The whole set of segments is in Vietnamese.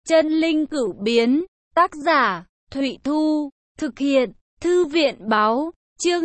Chân linh cửu biến, tác giả, Thụy Thu, thực hiện, Thư viện báo, chương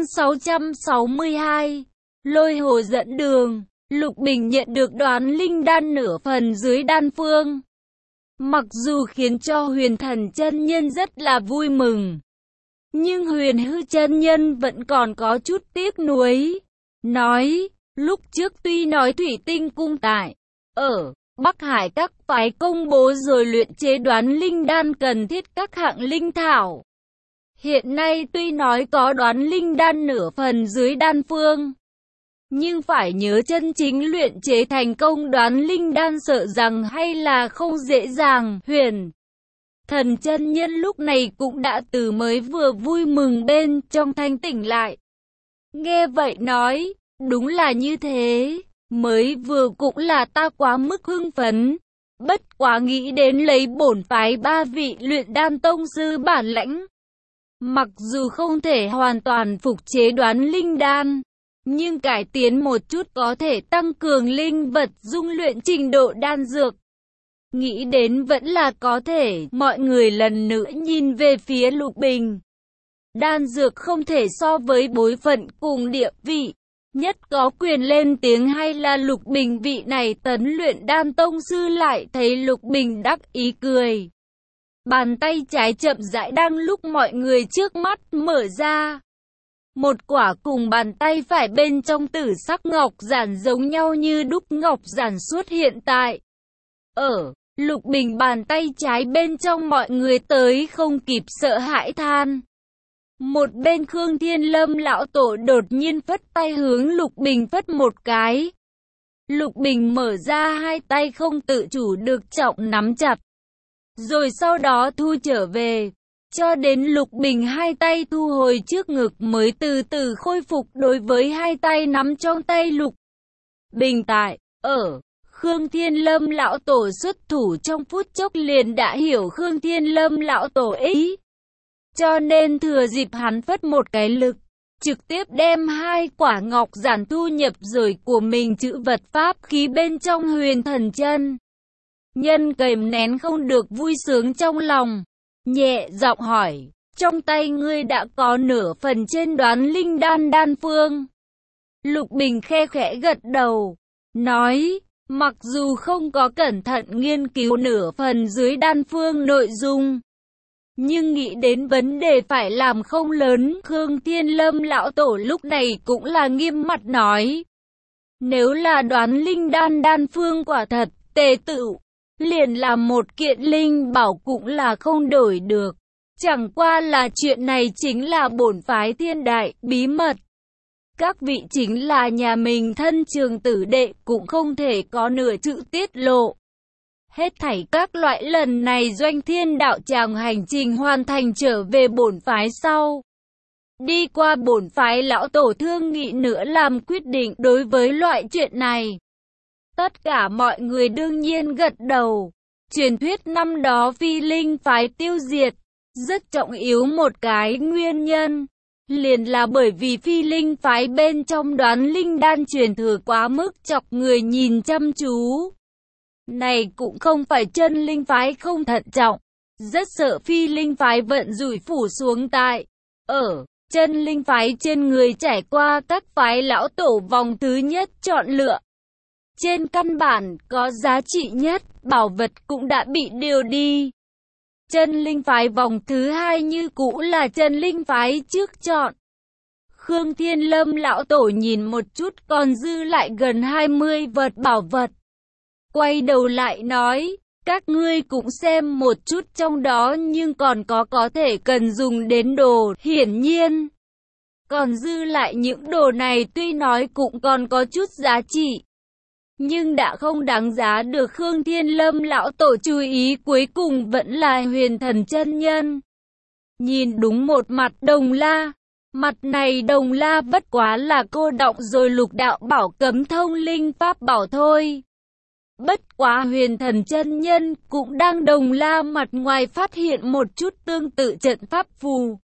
662, Lôi hồ dẫn đường. Lục Bình nhận được Đoán linh đan nửa phần dưới đan phương. Mặc dù khiến cho Huyền Thần chân nhân rất là vui mừng, nhưng Huyền Hư chân nhân vẫn còn có chút tiếc nuối. Nói, lúc trước tuy nói Thủy Tinh cung tại ở Bắc Hải các phái công bố rồi luyện chế Đoán linh đan cần thiết các hạng linh thảo. Hiện nay tuy nói có Đoán linh đan nửa phần dưới đan phương, nhưng phải nhớ chân chính luyện chế thành công Đoán linh đan sợ rằng hay là không dễ dàng. Huyền Thần chân nhân lúc này cũng đã từ mới vừa vui mừng bên trong thanh tỉnh lại. Nghe vậy nói, đúng là như thế, mới vừa cũng là ta quá mức hưng phấn. Bất quá nghĩ đến lấy bổn phái 3 vị luyện đan tông sư bản lãnh, mặc dù không thể hoàn toàn phục chế Đoán linh đan, nhưng cải tiến một chút có thể tăng cường linh vật dung luyện trình độ đan dược. Nghĩ đến vẫn là có thể. Mọi người lần nữa nhìn về phía Lục Bình. Đan dược không thể so với bối phận cùng địa vị, nhất có quyền lên tiếng hay là Lục Bình vị này tấn luyện đan tông sư. Lại thấy Lục Bình đắc ý cười. Bàn tay trái chậm rãi đang lúc mọi người trước mắt mở ra. Một quả cùng bàn tay phải bên trong tử sắc ngọc giản giống nhau như đúc ngọc giản xuất hiện tại ở Lục Bình bàn tay trái bên trong. Mọi người tới không kịp sợ hãi than. Một bên Khương Thiên Lâm lão tổ đột nhiên phất tay hướng Lục Bình phất một cái. Lục Bình mở ra hai tay không tự chủ được trọng nắm chặt, rồi sau đó thu trở về. Cho đến Lục Bình hai tay thu hồi trước ngực mới từ từ khôi phục đối với hai tay nắm trong tay Lục Bình tại ở. Khương Thiên Lâm lão tổ xuất thủ trong phút chốc liền đã hiểu Khương Thiên Lâm lão tổ ý, cho nên thừa dịp hắn phất một cái lực, trực tiếp đem hai quả ngọc giản thu nhập rồi của mình chữ vật pháp khí bên trong. Huyền Thần chân nhân kìm nén không được vui sướng trong lòng, nhẹ giọng hỏi, trong tay ngươi đã có nửa phần trên Đoán linh đan đan phương? Lục Bình khe khẽ gật đầu, nói, mặc dù không có cẩn thận nghiên cứu nửa phần dưới đan phương nội dung, nhưng nghĩ đến vấn đề phải làm không lớn. Khương Thiên Lâm lão tổ lúc này cũng là nghiêm mặt nói, nếu là Đoán linh đan đan phương quả thật tề tựu, liền làm một kiện linh bảo cũng là không đổi được. Chẳng qua là chuyện này chính là bổn phái thiên đại bí mật, các vị chính là nhà mình thân trường tử đệ cũng không thể có nửa chữ tiết lộ. Hết thảy các loại lần này Doanh Thiên đạo tràng hành trình hoàn thành trở về bổn phái sau, đi qua bổn phái lão tổ thương nghị nữa làm quyết định đối với loại chuyện này. Tất cả mọi người đương nhiên gật đầu. Truyền thuyết năm đó Phi Linh phái tiêu diệt, rất trọng yếu một cái nguyên nhân, liền là bởi vì Phi Linh phái bên trong Đoán linh đan truyền thừa quá mức chọc người nhìn chăm chú. Này cũng không phải Chân linh phái không thận trọng, rất sợ Phi Linh phái vận rủi phủ xuống tại ở Chân linh phái trên người trải qua các phái lão tổ vòng thứ nhất chọn lựa. Trên căn bản có giá trị nhất, bảo vật cũng đã bị điều đi. Chân linh phái vòng thứ hai như cũ là Chân linh phái trước chọn. Khương Thiên Lâm lão tổ nhìn một chút còn dư lại gần 20 vật bảo vật. Quay đầu lại nói, các ngươi cũng xem một chút trong đó nhưng còn có thể cần dùng đến đồ. Hiển nhiên, còn dư lại những đồ này tuy nói cũng còn có chút giá trị, nhưng đã không đáng giá được Khương Thiên Lâm lão tổ chú ý. Cuối cùng vẫn là Huyền Thần chân nhân. Nhìn đúng một mặt Đồng La. Mặt này Đồng La bất quá là cô đọng rồi lục đạo bảo cấm thông linh pháp bảo thôi. Bất quá Huyền Thần chân nhân cũng đang Đồng La mặt ngoài phát hiện một chút tương tự trận pháp phù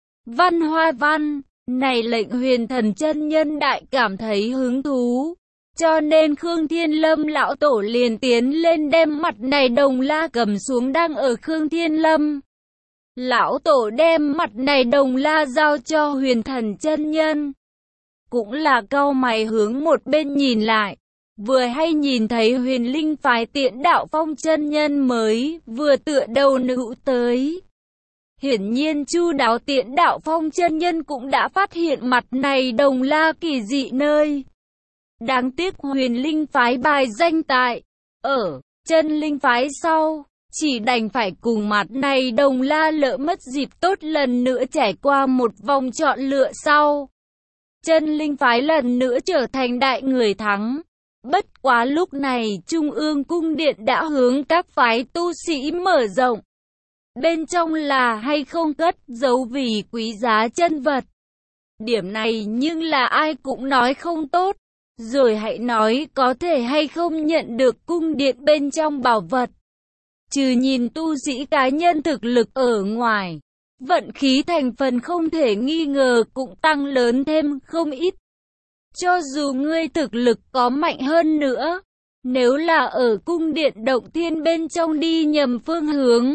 văn hoa văn. Này lệnh Huyền Thần chân nhân đại cảm thấy hứng thú. Cho nên Khương Thiên Lâm lão tổ liền tiến lên đem mặt này đồng la cầm xuống đang ở Khương Thiên Lâm. Lão tổ đem mặt này đồng la giao cho Huyền Thần chân nhân. Cũng là cau mày hướng một bên nhìn lại. Vừa hay nhìn thấy Huyền Linh phái Tiễn Đạo Phong chân nhân mới vừa tựa đầu nữ tới. Hiển nhiên chu đáo Tiễn Đạo Phong chân nhân cũng đã phát hiện mặt này đồng la kỳ dị nơi. Đáng tiếc Huyền Linh phái bài danh tại ở chân linh phái sau, chỉ đành phải cùng mặt này đồng la lỡ mất dịp tốt lần nữa trải qua một vòng chọn lựa sau. Chân linh phái lần nữa trở thành đại người thắng. Bất quá lúc này Trung ương cung điện đã hướng các phái tu sĩ mở rộng. Bên trong là hay không cất giấu vì quý giá chân vật. Điểm này nhưng là ai cũng nói không tốt. Rồi hãy nói có thể hay không nhận được cung điện bên trong bảo vật. Trừ nhìn tu sĩ cá nhân thực lực ở ngoài, vận khí thành phần không thể nghi ngờ cũng tăng lớn thêm không ít. Cho dù ngươi thực lực có mạnh hơn nữa, nếu là ở cung điện động thiên bên trong đi nhầm phương hướng,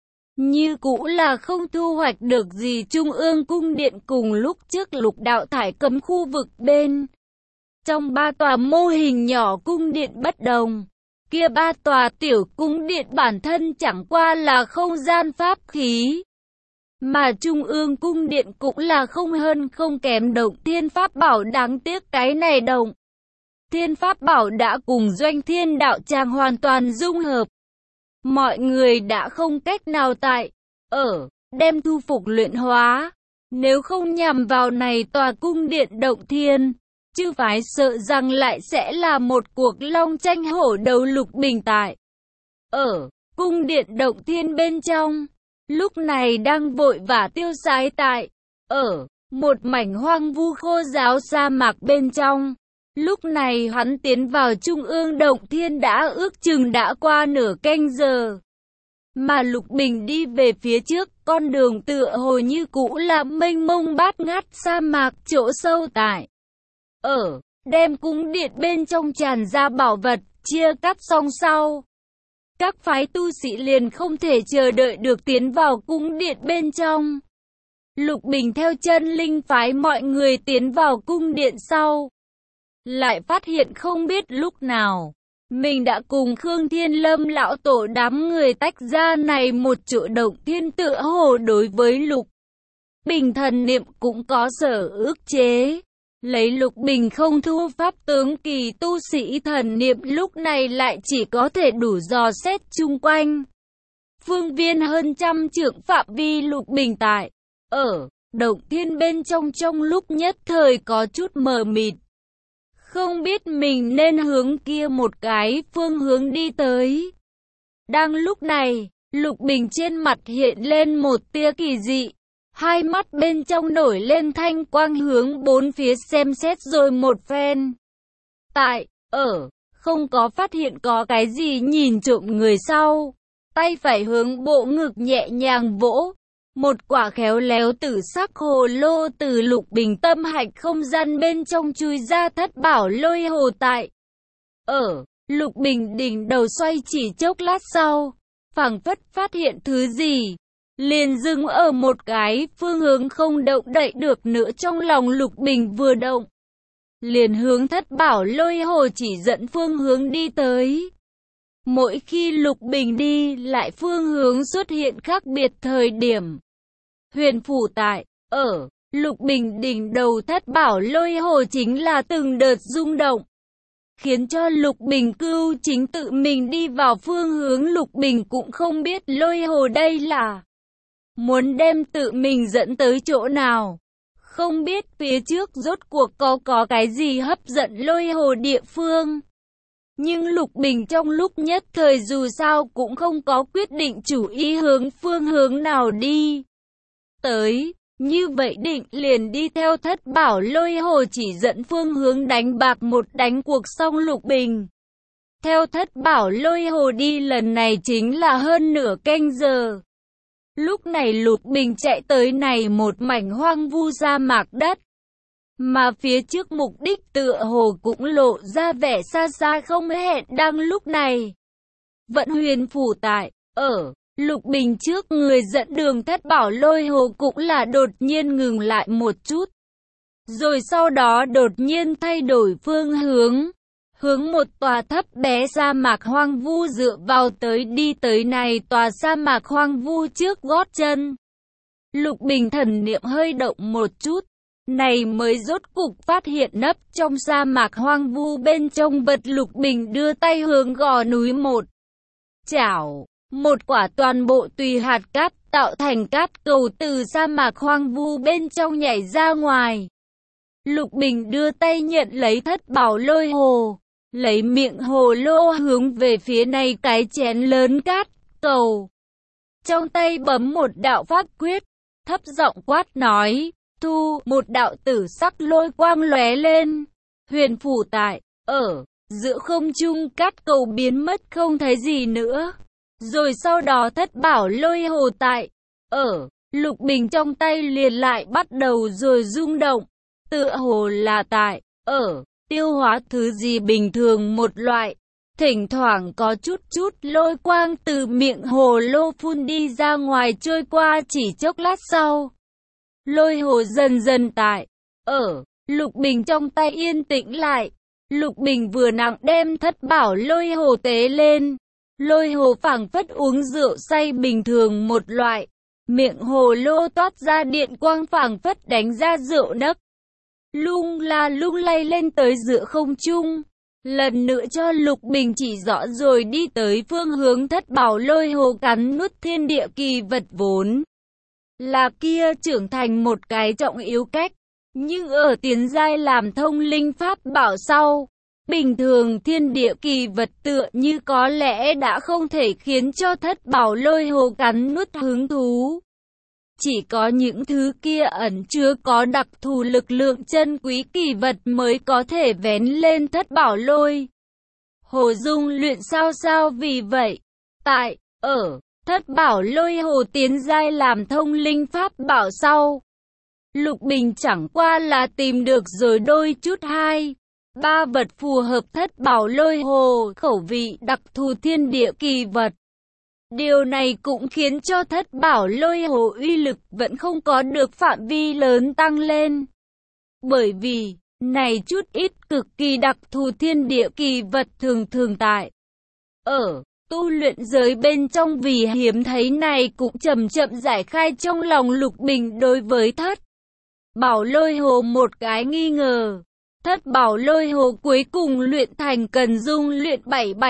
như cũ là không thu hoạch được gì. Trung ương cung điện cùng lúc trước Lục Đạo thải cấm khu vực bên trong 3 tòa mô hình nhỏ cung điện bất đồng. Kia 3 tòa tiểu cung điện bản thân chẳng qua là không gian pháp khí. Mà Trung ương cung điện cũng là không hơn không kém động thiên pháp bảo. Đáng tiếc cái này động thiên pháp bảo đã cùng Doanh Thiên đạo tràng hoàn toàn dung hợp. Mọi người đã không cách nào tại đem thu phục luyện hóa. Nếu không nhằm vào này tòa cung điện động thiên, chư phái sợ rằng lại sẽ là một cuộc long tranh hổ đấu. Lục Bình tại cung điện động thiên bên trong, lúc này đang vội vã tiêu sái tại một mảnh hoang vu khô ráo sa mạc bên trong. Lúc này hắn tiến vào Trung ương động thiên đã ước chừng đã qua nửa canh giờ. Mà Lục Bình đi về phía trước, con đường tựa hồ như cũ là mênh mông bát ngát sa mạc chỗ sâu tại đem cung điện bên trong tràn ra bảo vật. Chia cắt xong sau, các phái tu sĩ liền không thể chờ đợi được tiến vào cung điện bên trong. Lục Bình theo chân linh phái mọi người tiến vào cung điện sau, lại phát hiện không biết lúc nào mình đã cùng Khương Thiên Lâm lão tổ đám người tách ra này một chỗ động thiên. Tựa hồ đối với Lục Bình thần niệm cũng có sở ức chế. Lấy Lục Bình không thu pháp tướng kỳ tu sĩ thần niệm lúc này lại chỉ có thể đủ dò xét chung quanh. Phương viên hơn trăm trượng phạm vi Lục Bình tại động thiên bên trong lúc nhất thời có chút mờ mịt. Không biết mình nên hướng kia một cái phương hướng đi tới. Đang lúc này, Lục Bình trên mặt hiện lên một tia kỳ dị. Hai mắt bên trong nổi lên thanh quang hướng bốn phía xem xét rồi một phen. Tại không có phát hiện có cái gì nhìn trộm người sau. Tay phải hướng bộ ngực nhẹ nhàng vỗ. Một quả khéo léo tử sắc hồ lô từ Lục Bình tâm hạch không gian bên trong chui ra. Thất bảo lôi hồ tại Lục Bình đỉnh đầu xoay chỉ chốc lát sau, phảng phất phát hiện thứ gì, liền dừng ở một cái phương hướng không động đậy được nữa. Trong lòng Lục Bình vừa động, liền hướng thất bảo lôi hồ chỉ dẫn phương hướng đi tới. Mỗi khi Lục Bình đi lại phương hướng xuất hiện khác biệt thời điểm, huyền phủ tại Lục Bình đỉnh đầu thất bảo lôi hồ chính là từng đợt rung động, khiến cho Lục Bình cưu chính tự mình đi vào phương hướng. Lục Bình cũng không biết lôi hồ đây là muốn đem tự mình dẫn tới chỗ nào. Không biết phía trước rốt cuộc có cái gì hấp dẫn lôi hồ địa phương. Nhưng Lục Bình trong lúc nhất thời dù sao cũng không có quyết định chủ ý hướng phương hướng nào đi tới. Như vậy định liền đi theo thất bảo lôi hồ chỉ dẫn phương hướng đánh bạc một đánh cuộc. Xong Lục Bình theo thất bảo lôi hồ đi lần này chính là hơn nửa canh giờ. Lúc này Lục Bình chạy tới này một mảnh hoang vu sa mạc đất. mà phía trước mục đích tựa hồ cũng lộ ra vẻ xa xa không hẹn đang lúc này. Vận Huyền phủ tại, ở Lục Bình trước người dẫn đường Thất Bảo Lôi Hồ cũng là đột nhiên ngừng lại một chút. Rồi sau đó đột nhiên thay đổi phương hướng. Hướng một tòa thấp bé sa mạc hoang vu dựa vào tới đi tới này tòa sa mạc hoang vu trước gót chân. Lục Bình thần niệm hơi động một chút. Này mới rốt cục phát hiện nấp trong sa mạc hoang vu bên trong vật. Lục Bình đưa tay hướng gò núi một chảo. Một quả toàn bộ tùy hạt cát tạo thành cát cầu từ sa mạc hoang vu bên trong nhảy ra ngoài. Lục Bình đưa tay nhận lấy Thất Bảo Lôi Hồ. Lấy miệng hồ lô hướng về phía này cái chén lớn cát cầu. Trong tay bấm một đạo pháp quyết. Thấp giọng quát nói. Thu, một đạo tử sắc lôi quang lóe lên. Huyền phủ tại, ở giữa không trung cát cầu biến mất không thấy gì nữa. Rồi sau đó Thất Bảo Lôi Hồ tại, ở Lục Bình trong tay liền lại bắt đầu rồi rung động. Tựa hồ là tại, ở tiêu hóa thứ gì bình thường một loại. Thỉnh thoảng có chút lôi quang từ miệng hồ lô phun đi ra ngoài trôi qua chỉ chốc lát sau. Lôi hồ dần dần tại, ở Lục Bình trong tay yên tĩnh lại. Lục Bình vừa nặng đem Thất Bảo Lôi Hồ tế lên. Lôi hồ phảng phất uống rượu say bình thường một loại. Miệng hồ lô toát ra điện quang phảng phất đánh ra rượu nấc. Lung lay lên tới giữa không trung. Lần nữa cho Lục Bình chỉ rõ rồi đi tới phương hướng Thất Bảo Lôi Hồ cắn nuốt thiên địa kỳ vật vốn là kia trưởng thành một cái trọng yếu cách. Nhưng ở tiến giai làm thông linh pháp bảo sau, bình thường thiên địa kỳ vật tựa như có lẽ đã không thể khiến cho Thất Bảo Lôi Hồ cắn nuốt hứng thú. Chỉ có những thứ kia ẩn chứa có đặc thù lực lượng chân quý kỳ vật mới có thể vén lên Thất Bảo Lôi Hồ dung luyện sao vì vậy. Tại, ở Thất Bảo Lôi Hồ tiến giai làm thông linh pháp bảo sau, Lục Bình chẳng qua là tìm được rồi đôi chút hai ba vật phù hợp Thất Bảo Lôi Hồ khẩu vị đặc thù thiên địa kỳ vật. Điều này cũng khiến cho Thất Bảo Lôi Hồ uy lực vẫn không có được phạm vi lớn tăng lên. Bởi vì, này chút ít cực kỳ đặc thù thiên địa kỳ vật thường tại, ở tu luyện giới bên trong vì hiếm thấy này cũng chậm giải khai trong lòng Lục Bình đối với Thất Bảo Lôi Hồ một cái nghi ngờ. Thất Bảo Lôi Hồ cuối cùng luyện thành cần dung luyện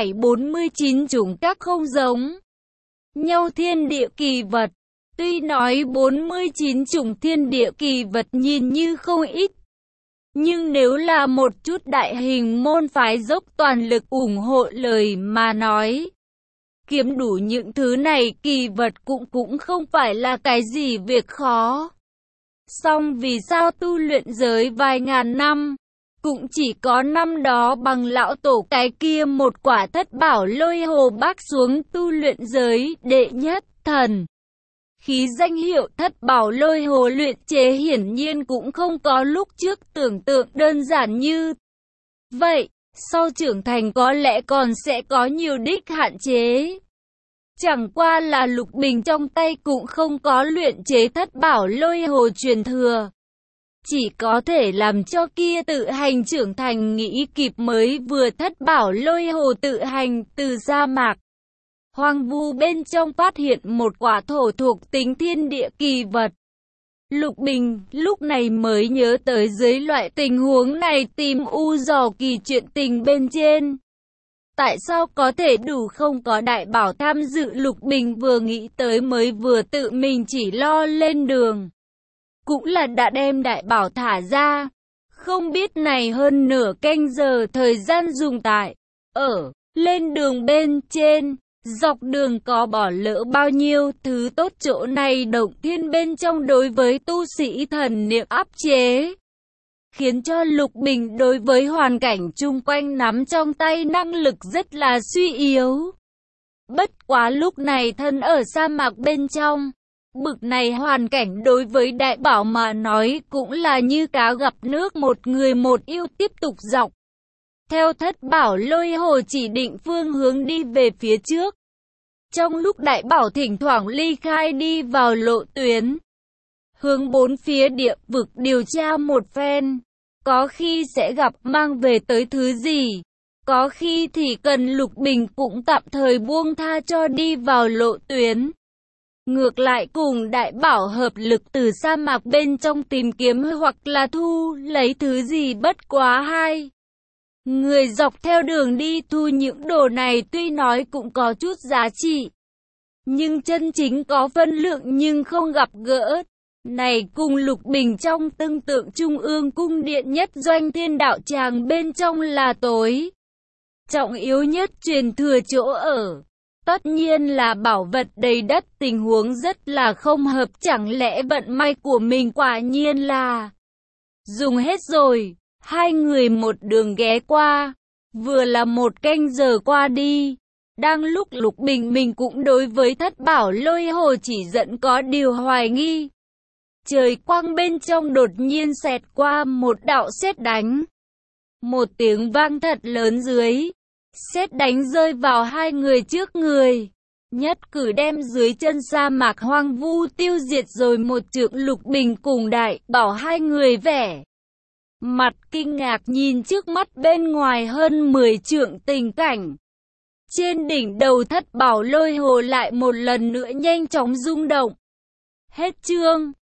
7749 chủng các không giống nhau thiên địa kỳ vật. Tuy nói 49 chủng thiên địa kỳ vật nhìn như không ít, nhưng nếu là một chút đại hình môn phái dốc toàn lực ủng hộ lời mà nói, kiếm đủ những thứ này kỳ vật cũng không phải là cái gì việc khó. Song vì sao tu luyện giới vài ngàn năm, cũng chỉ có năm đó bằng lão tổ cái kia một quả Thất Bảo Lôi Hồ bác xuống tu luyện giới đệ nhất thần. Khí danh hiệu Thất Bảo Lôi Hồ luyện chế hiển nhiên cũng không có lúc trước tưởng tượng đơn giản như vậy, sau trưởng thành có lẽ còn sẽ có nhiều đích hạn chế. Chẳng qua là Lục Bình trong tay cũng không có luyện chế Thất Bảo Lôi Hồ truyền thừa. Chỉ có thể làm cho kia tự hành trưởng thành nghĩ kịp mới vừa Thất Bảo Lôi Hồ tự hành từ sa mạc hoang vu bên trong phát hiện một quả thổ thuộc tính thiên địa kỳ vật. Lục Bình lúc này mới nhớ tới dưới loại tình huống này tìm u dò kỳ chuyện tình bên trên. Tại sao có thể đủ không có đại bảo tham dự? Lục Bình vừa nghĩ tới mới vừa tự mình chỉ lo lên đường. Cũng là đã đem đại bảo thả ra. Không biết này hơn nửa canh giờ thời gian dùng tại, ở, lên đường bên trên. Dọc đường có bỏ lỡ bao nhiêu thứ tốt, chỗ này động thiên bên trong đối với tu sĩ thần niệm áp chế, khiến cho Lục Bình đối với hoàn cảnh chung quanh nắm trong tay năng lực rất là suy yếu. Bất quá lúc này thân ở sa mạc bên trong, Bực này hoàn cảnh đối với Đại Bảo mà nói cũng là như cá gặp nước, một người một yêu tiếp tục dọc theo Thất Bảo Lôi Hồ chỉ định phương hướng đi về phía trước. Trong lúc Đại Bảo thỉnh thoảng ly khai đi vào lộ tuyến, hướng bốn phía địa vực điều tra một phen, có khi sẽ gặp mang về tới thứ gì, có khi thì cần Lục Bình cũng tạm thời buông tha cho đi vào lộ tuyến. Ngược lại cùng Đại Bảo hợp lực từ sa mạc bên trong tìm kiếm hoặc là thu lấy thứ gì, bất quá hai người dọc theo đường đi thu những đồ này tuy nói cũng có chút giá trị, nhưng chân chính có phân lượng nhưng không gặp gỡ. Này cùng Lục Bình trong tương tượng Trung ương cung điện nhất doanh Thiên Đạo Tràng bên trong là tối trọng yếu nhất truyền thừa chỗ ở. Tất nhiên là bảo vật đầy đất, tình huống rất là không hợp, chẳng lẽ vận may của mình quả nhiên là dùng hết rồi. Hai người một đường ghé qua, vừa là một canh giờ qua đi. Đang lúc Lục Bình mình cũng đối với Thất Bảo Lôi Hồ chỉ dẫn có điều hoài nghi. Trời quang bên trong đột nhiên xẹt qua một đạo sét đánh. Một tiếng vang thật lớn dưới. Sét đánh rơi vào hai người trước người. Nhất cử đem dưới chân sa mạc hoang vu tiêu diệt rồi một trượng. Lục Bình cùng Đại Bảo hai người vẻ mặt kinh ngạc nhìn trước mắt bên ngoài hơn 10 trượng tình cảnh. Trên đỉnh đầu Thất Bảo Lôi Hồ lại một lần nữa nhanh chóng rung động. Hết chương.